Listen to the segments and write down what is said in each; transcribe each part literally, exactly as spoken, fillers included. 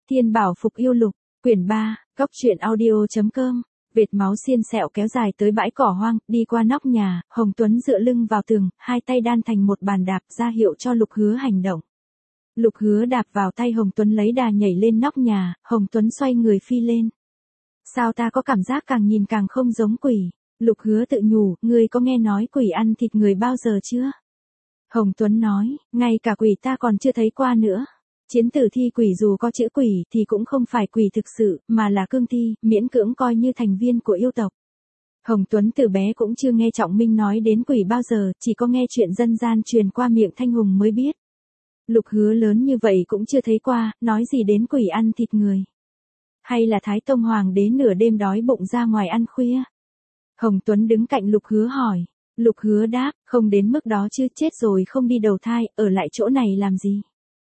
Thiên Bảo Phục Yêu Lục, quyển ba, góc truyện audio.com. Vệt máu xiên sẹo kéo dài tới bãi cỏ hoang, đi qua nóc nhà, Hồng Tuấn dựa lưng vào tường, hai tay đan thành một bàn đạp ra hiệu cho Lục Hứa hành động. Lục Hứa đạp vào tay Hồng Tuấn lấy đà nhảy lên nóc nhà, Hồng Tuấn xoay người phi lên. Sao ta có cảm giác càng nhìn càng không giống quỷ? Lục Hứa tự nhủ, ngươi có nghe nói quỷ ăn thịt người bao giờ chưa? Hồng Tuấn nói, ngay cả quỷ ta còn chưa thấy qua nữa. Chiến tử thi quỷ dù có chữ quỷ thì cũng không phải quỷ thực sự, mà là cương thi, miễn cưỡng coi như thành viên của yêu tộc. Hồng Tuấn từ bé cũng chưa nghe Trọng Minh nói đến quỷ bao giờ, chỉ có nghe chuyện dân gian truyền qua miệng Thanh Hùng mới biết. Lục Hứa lớn như vậy cũng chưa thấy qua, nói gì đến quỷ ăn thịt người. Hay là Thái Tông Hoàng đế nửa đêm đói bụng ra ngoài ăn khuya? Hồng Tuấn đứng cạnh Lục Hứa hỏi. Lục Hứa đáp, không đến mức đó chứ, chết rồi không đi đầu thai, ở lại chỗ này làm gì?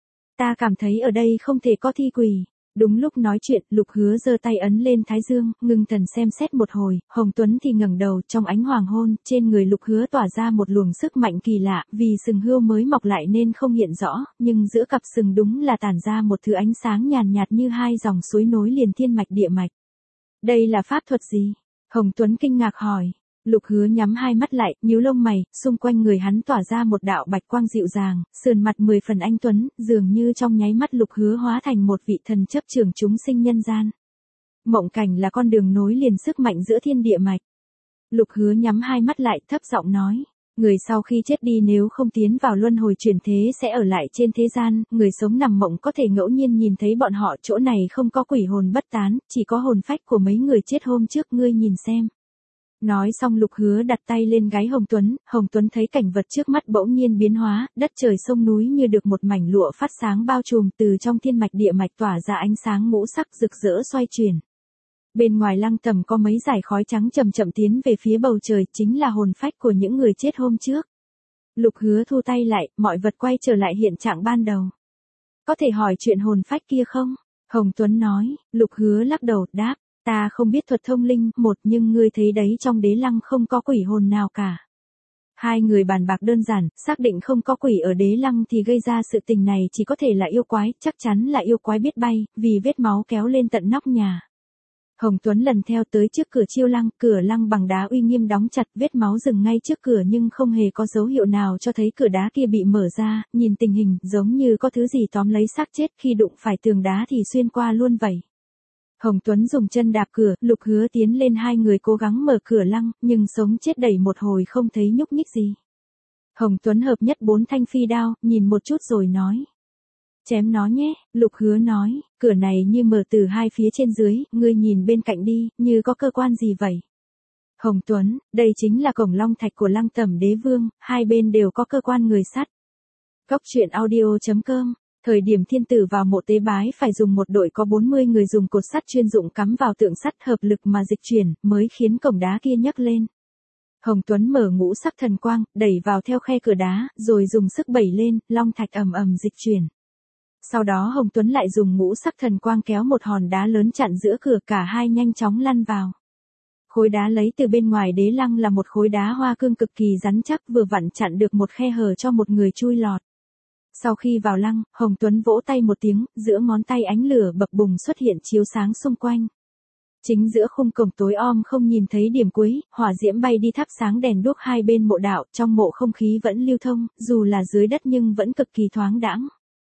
Ta cảm thấy ở đây không thể có thi quỷ. Đúng lúc nói chuyện, Lục Hứa giơ tay ấn lên thái dương, ngưng thần xem xét một hồi, Hồng Tuấn thì ngẩng đầu, trong ánh hoàng hôn, trên người Lục Hứa tỏa ra một luồng sức mạnh kỳ lạ, vì sừng hươu mới mọc lại nên không hiện rõ, nhưng giữa cặp sừng đúng là tản ra một thứ ánh sáng nhàn nhạt như hai dòng suối nối liền thiên mạch địa mạch. Đây là pháp thuật gì? Hồng Tuấn kinh ngạc hỏi. Lục Hứa nhắm hai mắt lại, nhíu lông mày, xung quanh người hắn tỏa ra một đạo bạch quang dịu dàng, sườn mặt mười phần anh tuấn, dường như trong nháy mắt Lục Hứa hóa thành một vị thần chấp trưởng chúng sinh nhân gian. Mộng cảnh là con đường nối liền sức mạnh giữa thiên địa mạch. Lục Hứa nhắm hai mắt lại, thấp giọng nói, người sau khi chết đi nếu không tiến vào luân hồi chuyển thế sẽ ở lại trên thế gian, người sống nằm mộng có thể ngẫu nhiên nhìn thấy bọn họ, chỗ này không có quỷ hồn bất tán, chỉ có hồn phách của mấy người chết hôm trước, ngươi nhìn xem. Nói xong Lục Hứa đặt tay lên gáy Hồng Tuấn, Hồng Tuấn thấy cảnh vật trước mắt bỗng nhiên biến hóa, đất trời sông núi như được một mảnh lụa phát sáng bao trùm, từ trong thiên mạch địa mạch tỏa ra ánh sáng ngũ sắc rực rỡ xoay chuyển. Bên ngoài lăng tẩm có mấy dải khói trắng chậm chậm tiến về phía bầu trời, chính là hồn phách của những người chết hôm trước. Lục Hứa thu tay lại, mọi vật quay trở lại hiện trạng ban đầu. Có thể hỏi chuyện hồn phách kia không? Hồng Tuấn nói. Lục Hứa lắc đầu, đáp. Ta không biết thuật thông linh, một, nhưng ngươi thấy đấy, trong đế lăng không có quỷ hồn nào cả. Hai người bàn bạc đơn giản, xác định không có quỷ ở đế lăng thì gây ra sự tình này chỉ có thể là yêu quái, chắc chắn là yêu quái biết bay, vì vết máu kéo lên tận nóc nhà. Hồng Tuấn lần theo tới trước cửa chiêu lăng, cửa lăng bằng đá uy nghiêm đóng chặt, vết máu dừng ngay trước cửa nhưng không hề có dấu hiệu nào cho thấy cửa đá kia bị mở ra, nhìn tình hình giống như có thứ gì tóm lấy xác chết, khi đụng phải tường đá thì xuyên qua luôn vậy. Hồng Tuấn dùng chân đạp cửa, Lục Hứa tiến lên, hai người cố gắng mở cửa lăng, nhưng sống chết đẩy một hồi không thấy nhúc nhích gì. Hồng Tuấn hợp nhất bốn thanh phi đao, nhìn một chút rồi nói. Chém nó nhé, Lục Hứa nói, cửa này như mở từ hai phía trên dưới, ngươi nhìn bên cạnh đi, như có cơ quan gì vậy. Hồng Tuấn, đây chính là cổng long thạch của lăng tẩm đế vương, hai bên đều có cơ quan người sắt. Góc truyện audio.com. Thời điểm thiên tử vào mộ tế bái phải dùng một đội có bốn mươi người dùng cột sắt chuyên dụng cắm vào tượng sắt hợp lực mà dịch chuyển, mới khiến cổng đá kia nhấc lên. Hồng Tuấn mở ngũ sắc thần quang, đẩy vào theo khe cửa đá, rồi dùng sức đẩy lên, long thạch ầm ầm dịch chuyển. Sau đó Hồng Tuấn lại dùng ngũ sắc thần quang kéo một hòn đá lớn chặn giữa cửa, cả hai nhanh chóng lăn vào. Khối đá lấy từ bên ngoài đế lăng là một khối đá hoa cương cực kỳ rắn chắc, vừa vặn chặn được một khe hở cho một người chui lọt. Sau khi vào lăng, Hồng Tuấn vỗ tay một tiếng, giữa ngón tay ánh lửa bập bùng xuất hiện chiếu sáng xung quanh. Chính giữa khung cổng tối om không nhìn thấy điểm cuối, hỏa diễm bay đi thắp sáng đèn đuốc hai bên mộ đạo, trong mộ không khí vẫn lưu thông, dù là dưới đất nhưng vẫn cực kỳ thoáng đãng.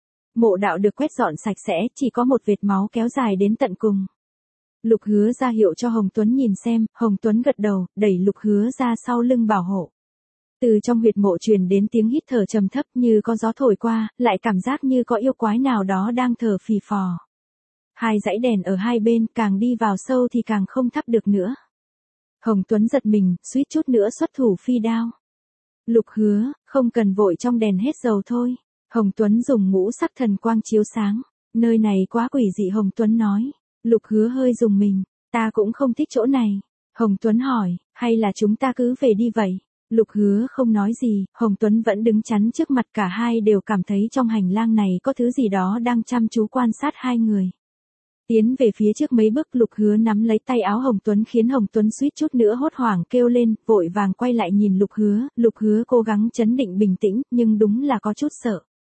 Mộ đạo được quét dọn sạch sẽ, chỉ có một vệt máu kéo dài đến tận cùng. Lục Hứa ra hiệu cho Hồng Tuấn nhìn xem, Hồng Tuấn gật đầu, đẩy Lục Hứa ra sau lưng bảo hộ. Từ trong huyệt mộ truyền đến tiếng hít thở trầm thấp, như có gió thổi qua, lại cảm giác như có yêu quái nào đó đang thở phì phò. Hai dãy đèn ở hai bên, càng đi vào sâu thì càng không thắp được nữa. Hồng Tuấn giật mình, suýt chút nữa xuất thủ phi đao. Lục Hứa, không cần vội, trong đèn hết dầu thôi. Hồng Tuấn dùng ngũ sắc thần quang chiếu sáng. Nơi này quá quỷ dị, Hồng Tuấn nói. Lục Hứa hơi rùng mình, ta cũng không thích chỗ này. Hồng Tuấn hỏi, hay là chúng ta cứ về đi vậy? Lục Hứa không nói gì, Hồng Tuấn vẫn đứng chắn trước mặt, cả hai đều cảm thấy trong hành lang này có thứ gì đó đang chăm chú quan sát hai người. Tiến về phía trước mấy bước, Lục Hứa nắm lấy tay áo Hồng Tuấn khiến Hồng Tuấn suýt chút nữa hốt hoảng kêu lên, vội vàng quay lại nhìn Lục Hứa, Lục Hứa cố gắng trấn định bình tĩnh, nhưng đúng là có chút sợ.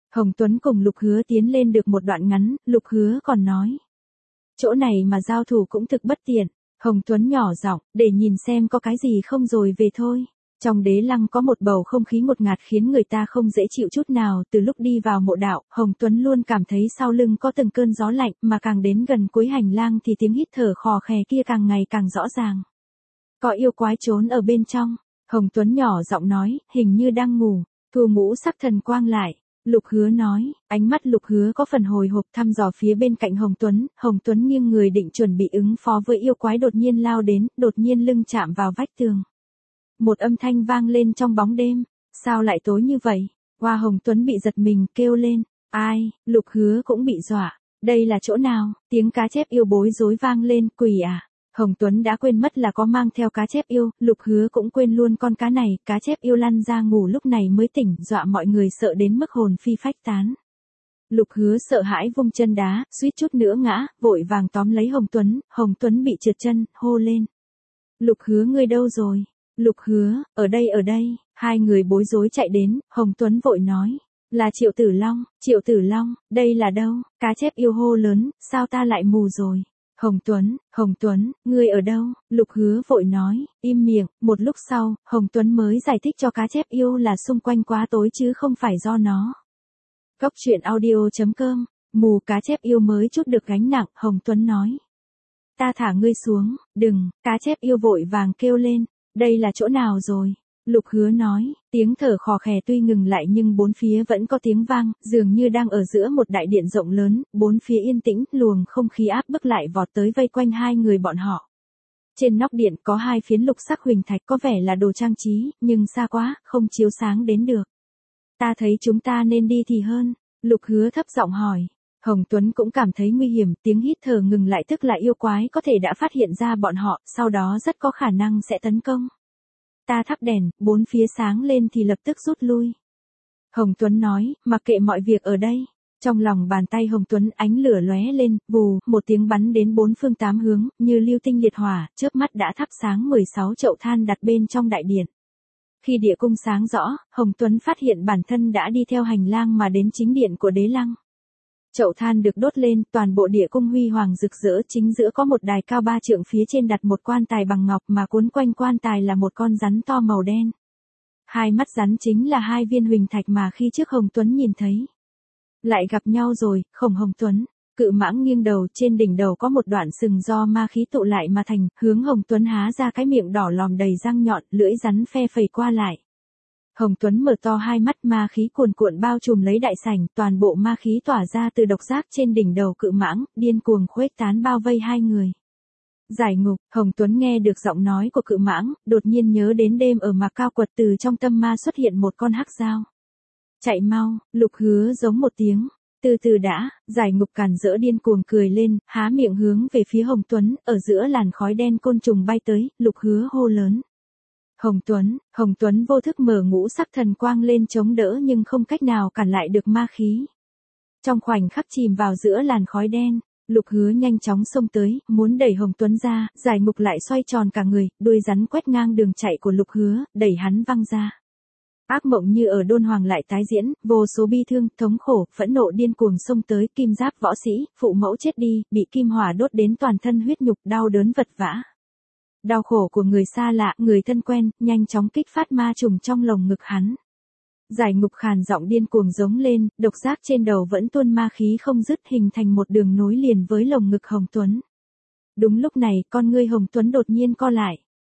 Hồng Tuấn cùng Lục Hứa tiến lên được một đoạn ngắn, Lục Hứa còn nói. Chỗ này mà giao thủ cũng thực bất tiện. Hồng Tuấn nhỏ giọng, để nhìn xem có cái gì không rồi về thôi. Trong đế lăng có một bầu không khí ngột ngạt khiến người ta không dễ chịu chút nào. Từ lúc đi vào mộ đạo, Hồng Tuấn luôn cảm thấy sau lưng có từng cơn gió lạnh, mà càng đến gần cuối hành lang thì tiếng hít thở khò khè kia càng ngày càng rõ ràng. Có yêu quái trốn ở bên trong. Hồng Tuấn nhỏ giọng nói, hình như đang ngủ. Thu ngũ sắc thần quang lại. Lục Hứa nói, ánh mắt Lục Hứa có phần hồi hộp thăm dò phía bên cạnh Hồng Tuấn. Hồng Tuấn nghiêng người định chuẩn bị ứng phó với yêu quái đột nhiên lao đến, đột nhiên lưng chạm vào vách tường. Một âm thanh vang lên trong bóng đêm. Sao lại tối như vậy? Hoa Hồng Tuấn bị giật mình kêu lên. Ai? Lục Hứa cũng bị dọa. Đây là chỗ nào? Tiếng cá chép yêu bối rối vang lên. Quỷ à? Hồng Tuấn đã quên mất là có mang theo cá chép yêu, Lục Hứa cũng quên luôn con cá này, cá chép yêu lăn ra ngủ lúc này mới tỉnh, dọa mọi người sợ đến mức hồn phi phách tán. Lục Hứa sợ hãi vung chân đá, suýt chút nữa ngã, vội vàng tóm lấy Hồng Tuấn, Hồng Tuấn bị trượt chân, hô lên. Lục Hứa ngươi đâu rồi? Lục Hứa, ở đây ở đây, hai người bối rối chạy đến, Hồng Tuấn vội nói. Là Triệu Tử Long, Triệu Tử Long, đây là đâu? Cá chép yêu hô lớn, sao ta lại mù rồi? Hồng Tuấn, Hồng Tuấn, ngươi ở đâu? Lục Hứa vội nói, im miệng, một lúc sau, Hồng Tuấn mới giải thích cho cá chép yêu là xung quanh quá tối chứ không phải do nó. Cốc truyện audio chấm com, mù cá chép yêu mới chút được gánh nặng, Hồng Tuấn nói. Ta thả ngươi xuống, đừng, cá chép yêu vội vàng kêu lên, đây là chỗ nào rồi? Lục Hứa nói, tiếng thở khò khè tuy ngừng lại nhưng bốn phía vẫn có tiếng vang, dường như đang ở giữa một đại điện rộng lớn, bốn phía yên tĩnh, luồng không khí áp bức lại vọt tới vây quanh hai người bọn họ. Trên nóc điện có hai phiến lục sắc huỳnh thạch có vẻ là đồ trang trí, nhưng xa quá, không chiếu sáng đến được. Ta thấy chúng ta nên đi thì hơn, Lục Hứa thấp giọng hỏi. Hồng Tuấn cũng cảm thấy nguy hiểm, tiếng hít thở ngừng lại tức là yêu quái có thể đã phát hiện ra bọn họ, sau đó rất có khả năng sẽ tấn công. Ta thắp đèn, bốn phía sáng lên thì lập tức rút lui. Hồng Tuấn nói, mặc kệ mọi việc ở đây. Trong lòng bàn tay Hồng Tuấn ánh lửa lóe lên, vù, một tiếng bắn đến bốn phương tám hướng, như lưu tinh liệt hỏa, chớp mắt đã thắp sáng mười sáu chậu than đặt bên trong đại điện. Khi địa cung sáng rõ, Hồng Tuấn phát hiện bản thân đã đi theo hành lang mà đến chính điện của đế lăng. Chậu than được đốt lên, toàn bộ địa cung huy hoàng rực rỡ, chính giữa có một đài cao ba trượng, phía trên đặt một quan tài bằng ngọc mà cuốn quanh quan tài là một con rắn to màu đen. Hai mắt rắn chính là hai viên huỳnh thạch mà khi trước Hồng Tuấn nhìn thấy. Lại gặp nhau rồi, Khổng Hồng Tuấn. Cự mãng nghiêng đầu, trên đỉnh đầu có một đoạn sừng do ma khí tụ lại mà thành, hướng Hồng Tuấn há ra cái miệng đỏ lòm đầy răng nhọn, lưỡi rắn phe phẩy qua lại. Hồng Tuấn mở to hai mắt, ma khí cuồn cuộn bao trùm lấy đại sảnh, toàn bộ ma khí tỏa ra từ độc giác trên đỉnh đầu cự mãng, điên cuồng khuếch tán bao vây hai người. Giải ngục, Hồng Tuấn nghe được giọng nói của cự mãng, đột nhiên nhớ đến đêm ở Mạc Cao Quật, từ trong tâm ma xuất hiện một con hắc dao. Chạy mau, Lục Hứa giống một tiếng. Từ từ đã, giải ngục càn rỡ điên cuồng cười lên, há miệng hướng về phía Hồng Tuấn, ở giữa làn khói đen côn trùng bay tới, Lục Hứa hô lớn. Hồng Tuấn, Hồng Tuấn vô thức mở ngũ sắc thần quang lên chống đỡ nhưng không cách nào cản lại được ma khí. Trong khoảnh khắc chìm vào giữa làn khói đen, Lục Hứa nhanh chóng xông tới, muốn đẩy Hồng Tuấn ra, giải ngục lại xoay tròn cả người, đuôi rắn quét ngang đường chạy của Lục Hứa, đẩy hắn văng ra. Ác mộng như ở Đôn Hoàng lại tái diễn, vô số bi thương, thống khổ, phẫn nộ điên cuồng xông tới, kim giáp võ sĩ, phụ mẫu chết đi, bị kim hỏa đốt đến toàn thân huyết nhục, đau đớn vật vã. Đau khổ của người xa lạ, người thân quen, nhanh chóng kích phát ma trùng trong lồng ngực hắn. Giải ngục khàn giọng điên cuồng giống lên, độc giác trên đầu vẫn tuôn ma khí không dứt, hình thành một đường nối liền với lồng ngực Hồng Tuấn. Đúng lúc này, con ngươi Hồng Tuấn đột nhiên co lại.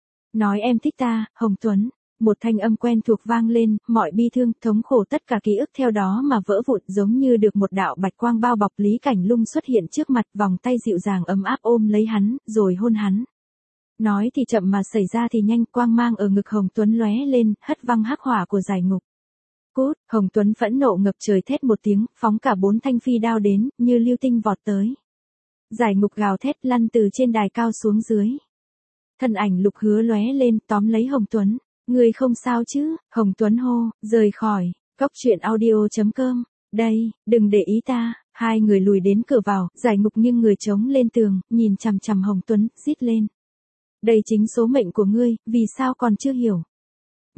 Nói em thích ta, Hồng Tuấn. Một thanh âm quen thuộc vang lên, mọi bi thương, thống khổ, tất cả ký ức theo đó mà vỡ vụn, giống như được một đạo bạch quang bao bọc. Lý Cảnh Lung xuất hiện trước mặt, vòng tay dịu dàng ấm áp ôm lấy hắn, rồi hôn hắn. Nói thì chậm mà xảy ra thì nhanh, quang mang ở ngực Hồng Tuấn lóe lên, hất văng hắc hỏa của giải ngục. Cút, Hồng Tuấn phẫn nộ ngập trời thét một tiếng, phóng cả bốn thanh phi đao đến, như lưu tinh vọt tới. Giải ngục gào thét lăn từ trên đài cao xuống dưới. Thân ảnh Lục Hứa lóe lên, tóm lấy Hồng Tuấn. Người không sao chứ, Hồng Tuấn hô, rời khỏi, cốc truyện audio chấm com, đây, đừng để ý ta, hai người lùi đến cửa vào, giải ngục nghiêng người chống lên tường, nhìn chằm chằm Hồng Tuấn, rít lên. Đây chính số mệnh của ngươi, vì sao còn chưa hiểu.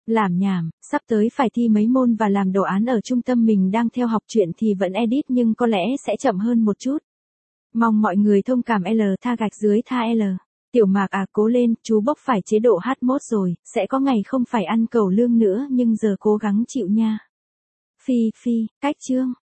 Làm nhảm, sắp tới phải thi mấy môn và làm đồ án ở trung tâm mình đang theo học truyện thì vẫn edit nhưng có lẽ sẽ chậm hơn một chút. Mong mọi người thông cảm L tha gạch dưới tha L. Tiểu Mạc à cố lên, chú bốc phải chế độ hát mốt rồi, sẽ có ngày không phải ăn cẩu lương nữa nhưng giờ cố gắng chịu nha. Phi Phi, cách chương.